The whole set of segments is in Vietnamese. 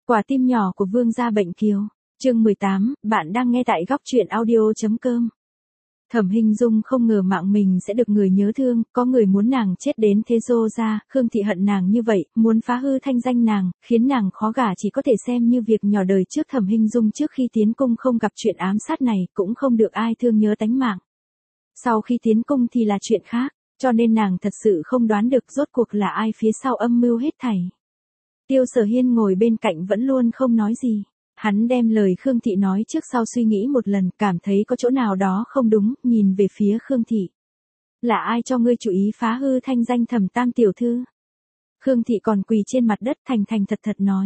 Quả tim nhỏ của vương gia bệnh kiều. Chương 18, bạn đang nghe tại góc truyện audio.com. Thẩm Hinh Dung không ngờ mạng mình sẽ được người nhớ thương, có người muốn nàng chết đến thế rô ra, Khương Thị hận nàng như vậy, muốn phá hư thanh danh nàng, khiến nàng khó gả chỉ có thể xem như việc nhỏ đời trước. Thẩm Hinh Dung trước khi tiến cung không gặp chuyện ám sát này, cũng không được ai thương nhớ tánh mạng. Sau khi tiến cung thì là chuyện khác, cho nên nàng thật sự không đoán được rốt cuộc là ai phía sau âm mưu hết thảy. Tiêu Sở Hiên ngồi bên cạnh vẫn luôn không nói gì. Hắn đem lời Khương Thị nói trước sau suy nghĩ một lần, cảm thấy có chỗ nào đó không đúng, nhìn về phía Khương Thị. Là ai cho ngươi chủ ý phá hư thanh danh Thẩm Tam tiểu thư? Khương Thị còn quỳ trên mặt đất thành thành thật thật nói.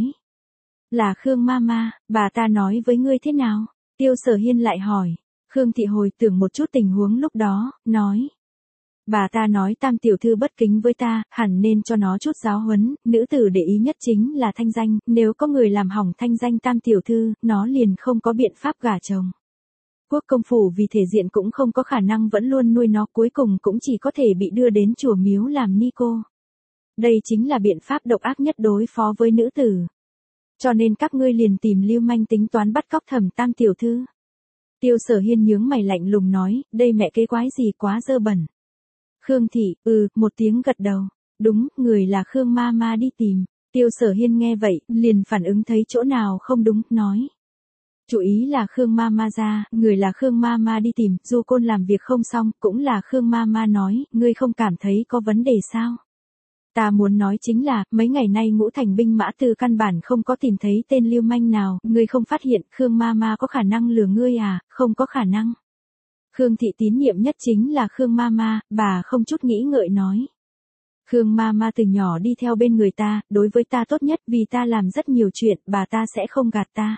Là Khương Mama, bà ta nói với ngươi thế nào? Tiêu Sở Hiên lại hỏi. Khương Thị hồi tưởng một chút tình huống lúc đó, nói. Bà ta nói Tam tiểu thư bất kính với ta, hẳn nên cho nó chút giáo huấn, nữ tử để ý nhất chính là thanh danh, nếu có người làm hỏng thanh danh Tam tiểu thư, nó liền không có biện pháp gả chồng. Quốc công phủ vì thể diện cũng không có khả năng vẫn luôn nuôi nó, cuối cùng cũng chỉ có thể bị đưa đến chùa miếu làm ni cô. Đây chính là biện pháp độc ác nhất đối phó với nữ tử. Cho nên các ngươi liền tìm lưu manh tính toán bắt cóc Thẩm Tam tiểu thư. Tiêu Sở Hiên nhướng mày lạnh lùng nói, đây mẹ kế quái gì quá dơ bẩn. Khương Thị, một tiếng gật đầu. Đúng, người là Khương Mama đi tìm. Tiêu Sở Hiên nghe vậy, liền phản ứng thấy chỗ nào không đúng, nói. Chủ ý là Khương Mama ra, người là Khương Mama đi tìm, Du Côn làm việc không xong, cũng là Khương Mama nói, ngươi không cảm thấy có vấn đề sao? Ta muốn nói chính là, mấy ngày nay Ngũ Thành binh mã từ căn bản không có tìm thấy tên lưu manh nào, ngươi không phát hiện, Khương Mama có khả năng lừa ngươi à? Không có khả năng. Khương Thị tín nhiệm nhất chính là Khương Mama, bà không chút nghĩ ngợi nói. Khương Mama từ nhỏ đi theo bên người ta, đối với ta tốt nhất, vì ta làm rất nhiều chuyện, bà ta sẽ không gạt ta.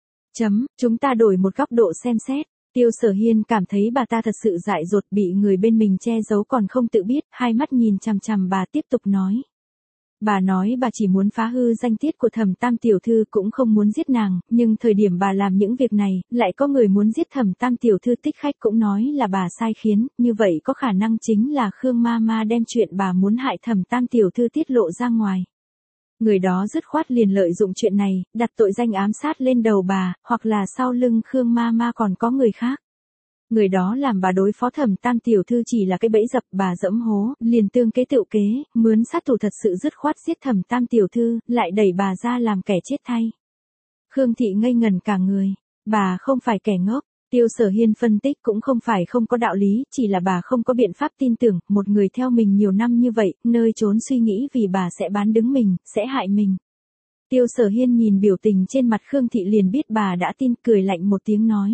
Chúng ta đổi một góc độ xem xét. Tiêu Sở Hiên cảm thấy bà ta thật sự dại dột, bị người bên mình che giấu còn không tự biết, hai mắt nhìn chằm chằm bà tiếp tục nói. Bà nói bà chỉ muốn phá hư danh tiết của Thẩm Tam tiểu thư, cũng không muốn giết nàng, nhưng thời điểm bà làm những việc này, lại có người muốn giết Thẩm Tam tiểu thư. Tích Khách cũng nói là bà sai khiến, như vậy có khả năng chính là Khương Mama đem chuyện bà muốn hại Thẩm Tam tiểu thư tiết lộ ra ngoài. Người đó dứt khoát liền lợi dụng chuyện này, đặt tội danh ám sát lên đầu bà, hoặc là sau lưng Khương Mama còn có người khác. Người đó làm bà đối phó Thẩm Tam tiểu thư chỉ là cái bẫy dập, bà dẫm hố, liền tương kế tựu kế, mướn sát thủ thật sự dứt khoát giết Thẩm Tam tiểu thư, lại đẩy bà ra làm kẻ chết thay. Khương Thị ngây ngần cả người, bà không phải kẻ ngốc. Tiêu Sở Hiên phân tích cũng không phải không có đạo lý, chỉ là bà không có biện pháp tin tưởng, một người theo mình nhiều năm như vậy, nơi trốn suy nghĩ vì bà sẽ bán đứng mình, sẽ hại mình. Tiêu Sở Hiên nhìn biểu tình trên mặt Khương Thị liền biết bà đã tin, cười lạnh một tiếng nói.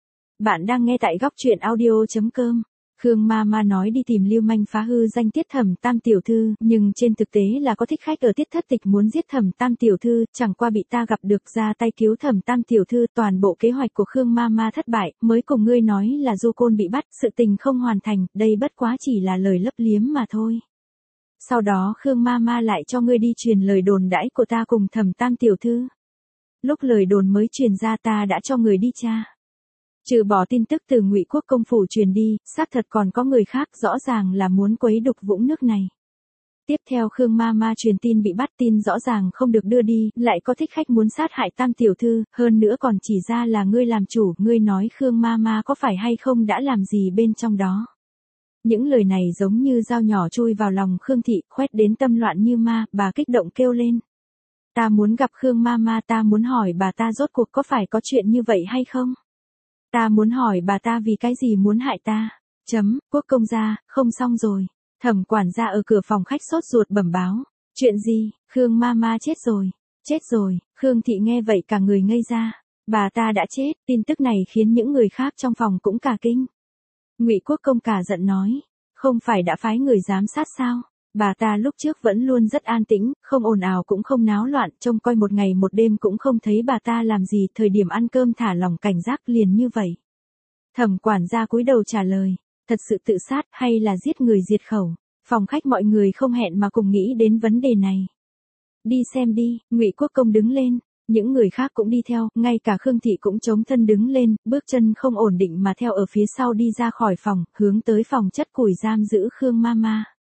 Bạn đang nghe tại góc truyện audio.com. Khương Mama nói đi tìm lưu manh phá hư danh tiết Thẩm Tam tiểu thư, nhưng trên thực tế là có thích khách ở Tiết Thất Tịch muốn giết Thẩm Tam tiểu thư, chẳng qua bị ta gặp được ra tay cứu Thẩm Tam tiểu thư, toàn bộ kế hoạch của Khương Mama thất bại, mới cùng ngươi nói là Du Côn bị bắt, sự tình không hoàn thành, đây bất quá chỉ là lời lấp liếm mà thôi. Sau đó Khương Mama lại cho ngươi đi truyền lời đồn đãi của ta cùng Thẩm Tam tiểu thư. Lúc lời đồn mới truyền ra ta đã cho người đi tra. Trừ bỏ tin tức từ Ngụy Quốc công phủ truyền đi, xác thật còn có người khác, rõ ràng là muốn quấy đục vũng nước này. Tiếp theo Khương Mama truyền tin bị bắt, tin rõ ràng không được đưa đi, lại có thích khách muốn sát hại Tam tiểu thư, hơn nữa còn chỉ ra là ngươi làm chủ, ngươi nói Khương Mama có phải hay không đã làm gì bên trong đó. Những lời này giống như dao nhỏ chui vào lòng Khương Thị, khoét đến tâm loạn như ma, bà kích động kêu lên. Ta muốn gặp Khương Mama, ta muốn hỏi bà ta rốt cuộc có phải có chuyện như vậy hay không? Ta muốn hỏi bà ta vì cái gì muốn hại ta. Quốc công gia, không xong rồi. Thẩm quản gia ở cửa phòng khách sốt ruột bẩm báo. Chuyện gì? Khương Mama chết rồi. Chết rồi. Khương Thị nghe vậy cả người ngây ra. Bà ta đã chết. Tin tức này khiến những người khác trong phòng cũng cả kinh. Ngụy Quốc công cả giận nói. Không phải đã phái người giám sát sao? Bà ta lúc trước vẫn luôn rất an tĩnh, không ồn ào cũng không náo loạn, trông coi một ngày một đêm cũng không thấy bà ta làm gì, thời điểm ăn cơm thả lỏng cảnh giác liền như vậy. Thẩm quản gia cúi đầu trả lời, thật sự tự sát hay là giết người diệt khẩu? Phòng khách mọi người không hẹn mà cùng nghĩ đến vấn đề này. Đi xem đi. Ngụy Quốc công đứng lên, những người khác cũng đi theo, ngay cả Khương Thị cũng chống thân đứng lên, bước chân không ổn định mà theo ở phía sau đi ra khỏi phòng, hướng tới phòng chất củi giam giữ Khương Mama.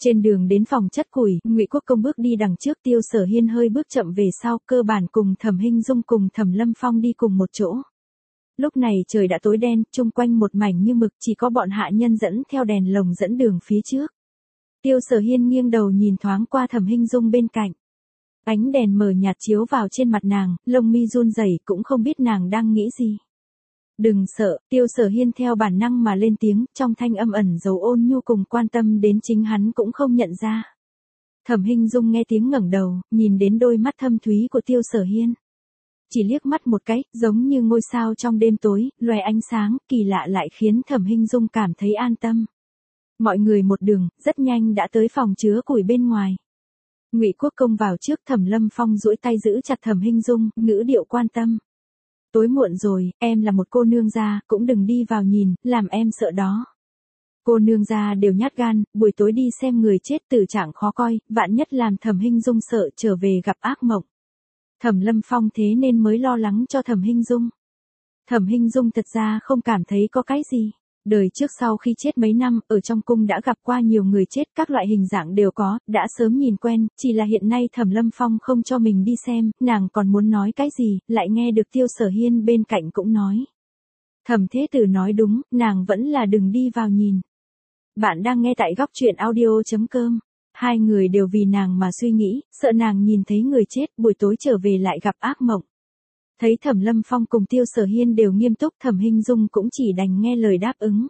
Trên đường đến phòng chất củi, Ngụy Quốc Công bước đi đằng trước, Tiêu Sở Hiên hơi bước chậm về sau, cơ bản cùng Thẩm Hinh Dung cùng Thẩm Lâm Phong đi cùng một chỗ. Lúc này trời đã tối đen, chung quanh một mảnh như mực, chỉ có bọn hạ nhân dẫn theo đèn lồng dẫn đường phía trước. Tiêu Sở Hiên nghiêng đầu nhìn thoáng qua Thẩm Hinh Dung bên cạnh. Ánh đèn mờ nhạt chiếu vào trên mặt nàng, lông mi run rẩy, cũng không biết nàng đang nghĩ gì. Đừng sợ, Tiêu Sở Hiên theo bản năng mà lên tiếng, trong thanh âm ẩn dấu ôn nhu cùng quan tâm đến chính hắn cũng không nhận ra. Thẩm Hinh Dung nghe tiếng ngẩng đầu, nhìn đến đôi mắt thâm thúy của Tiêu Sở Hiên. Chỉ liếc mắt một cái, giống như ngôi sao trong đêm tối, loé ánh sáng, kỳ lạ lại khiến Thẩm Hinh Dung cảm thấy an tâm. Mọi người một đường, rất nhanh đã tới phòng chứa củi bên ngoài. Ngụy Quốc Công vào trước, Thẩm Lâm Phong duỗi tay giữ chặt Thẩm Hinh Dung, ngữ điệu quan tâm. Tối muộn rồi, em là một cô nương gia, cũng đừng đi vào nhìn, làm em sợ đó. Cô nương gia đều nhát gan, buổi tối đi xem người chết tử trạng khó coi, vạn nhất làm Thẩm Hinh Dung sợ trở về gặp ác mộng. Thẩm Lâm Phong thế nên mới lo lắng cho Thẩm Hinh Dung. Thẩm Hinh Dung thật ra không cảm thấy có cái gì. Đời trước sau khi chết mấy năm, ở trong cung đã gặp qua nhiều người chết, các loại hình dạng đều có, đã sớm nhìn quen, chỉ là hiện nay Thẩm Lâm Phong không cho mình đi xem, nàng còn muốn nói cái gì, lại nghe được Tiêu Sở Hiên bên cạnh cũng nói. Thẩm Thế Tử nói đúng, nàng vẫn là đừng đi vào nhìn. Bạn đang nghe tại góc truyện audio.com. Hai người đều vì nàng mà suy nghĩ, sợ nàng nhìn thấy người chết, buổi tối trở về lại gặp ác mộng. Thấy Thẩm Lâm Phong cùng Tiêu Sở Hiên đều nghiêm túc, Thẩm Hinh Dung cũng chỉ đành nghe lời đáp ứng.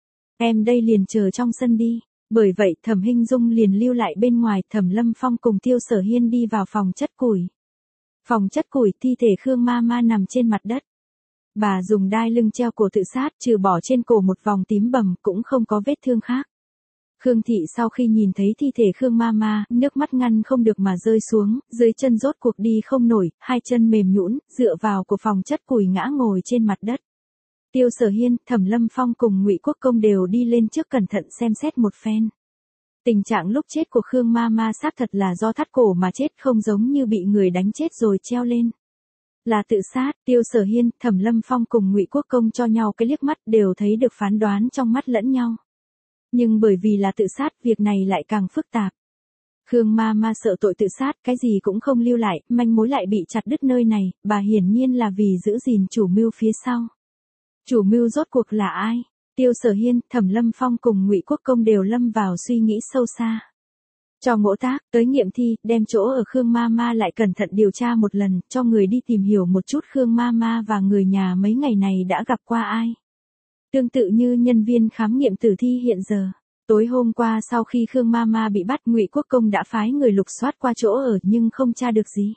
Em đây liền chờ trong sân đi. Bởi vậy Thẩm Hinh Dung liền lưu lại bên ngoài, Thẩm Lâm Phong cùng Tiêu Sở Hiên đi vào phòng chất củi. Phòng chất củi, thi thể Khương Ma Ma nằm trên mặt đất. Bà dùng đai lưng treo cổ tự sát, trừ bỏ trên cổ một vòng tím bầm, cũng không có vết thương khác. Khương Thị sau khi nhìn thấy thi thể Khương Ma Ma, nước mắt ngăn không được mà rơi xuống, dưới chân rốt cuộc đi không nổi, hai chân mềm nhũn, dựa vào của phòng chất củi ngã ngồi trên mặt đất. Tiêu Sở Hiên, Thẩm Lâm Phong cùng Ngụy Quốc Công đều đi lên trước cẩn thận xem xét một phen. Tình trạng lúc chết của Khương Ma Ma xác thật là do thắt cổ mà chết, không giống như bị người đánh chết rồi treo lên. Là tự sát. Tiêu Sở Hiên, Thẩm Lâm Phong cùng Ngụy Quốc Công cho nhau cái liếc mắt, đều thấy được phán đoán trong mắt lẫn nhau. Nhưng bởi vì là tự sát, việc này lại càng phức tạp. Khương Ma Ma sợ tội tự sát, cái gì cũng không lưu lại, manh mối lại bị chặt đứt nơi này, bà hiển nhiên là vì giữ gìn chủ mưu phía sau. Chủ mưu rốt cuộc là ai? Tiêu Sở Hiên, Thẩm Lâm Phong cùng Ngụy Quốc Công đều lâm vào suy nghĩ sâu xa. Cho ngỗ tác, tới nghiệm thi, đem chỗ ở Khương Ma Ma lại cẩn thận điều tra một lần, cho người đi tìm hiểu một chút Khương Ma Ma và người nhà mấy ngày này đã gặp qua ai. Tương tự như nhân viên khám nghiệm tử thi hiện giờ. Tối hôm qua sau khi Khương Ma Ma bị bắt, Ngụy Quốc Công đã phái người lục soát qua chỗ ở nhưng không tra được gì.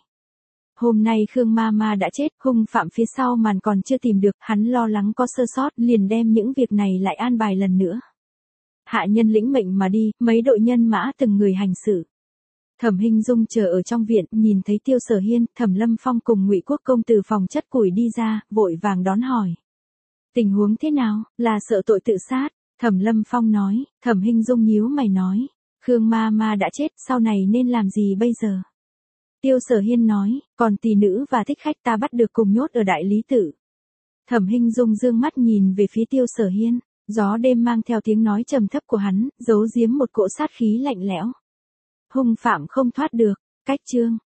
Hôm nay Khương Ma Ma đã chết, hung phạm phía sau màn còn chưa tìm được, hắn lo lắng có sơ sót, liền đem những việc này lại an bài lần nữa. Hạ nhân lĩnh mệnh mà đi, mấy đội nhân mã từng người hành xử. Thẩm Hinh Dung chờ ở trong viện, nhìn thấy Tiêu Sở Hiên, Thẩm Lâm Phong cùng Ngụy Quốc Công từ phòng chất củi đi ra, vội vàng đón hỏi. Tình huống thế nào, là sợ tội tự sát? Thẩm Lâm Phong nói. Thẩm Hinh Dung nhíu mày nói. Khương Ma Ma đã chết, sau này nên làm gì bây giờ? Tiêu Sở Hiên nói, còn tỷ nữ và thích khách ta bắt được cùng nhốt ở Đại Lý Tự. Thẩm Hinh Dung dương mắt nhìn về phía Tiêu Sở Hiên, gió đêm mang theo tiếng nói trầm thấp của hắn, giấu giếm một cỗ sát khí lạnh lẽo. Hung phạm không thoát được, cách chương.